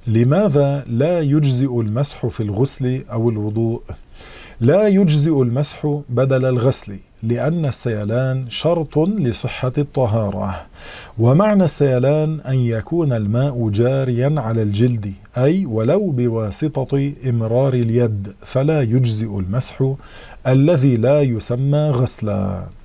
لماذا لا يجزئ المسح في الغسل أو الوضوء؟ لا يجزئ المسح بدل الغسل، لأن السيلان شرط لصحة الطهارة، ومعنى السيلان أن يكون الماء جاريا على الجلد، أي ولو بواسطة إمرار اليد، فلا يجزئ المسح الذي لا يسمى غسلا.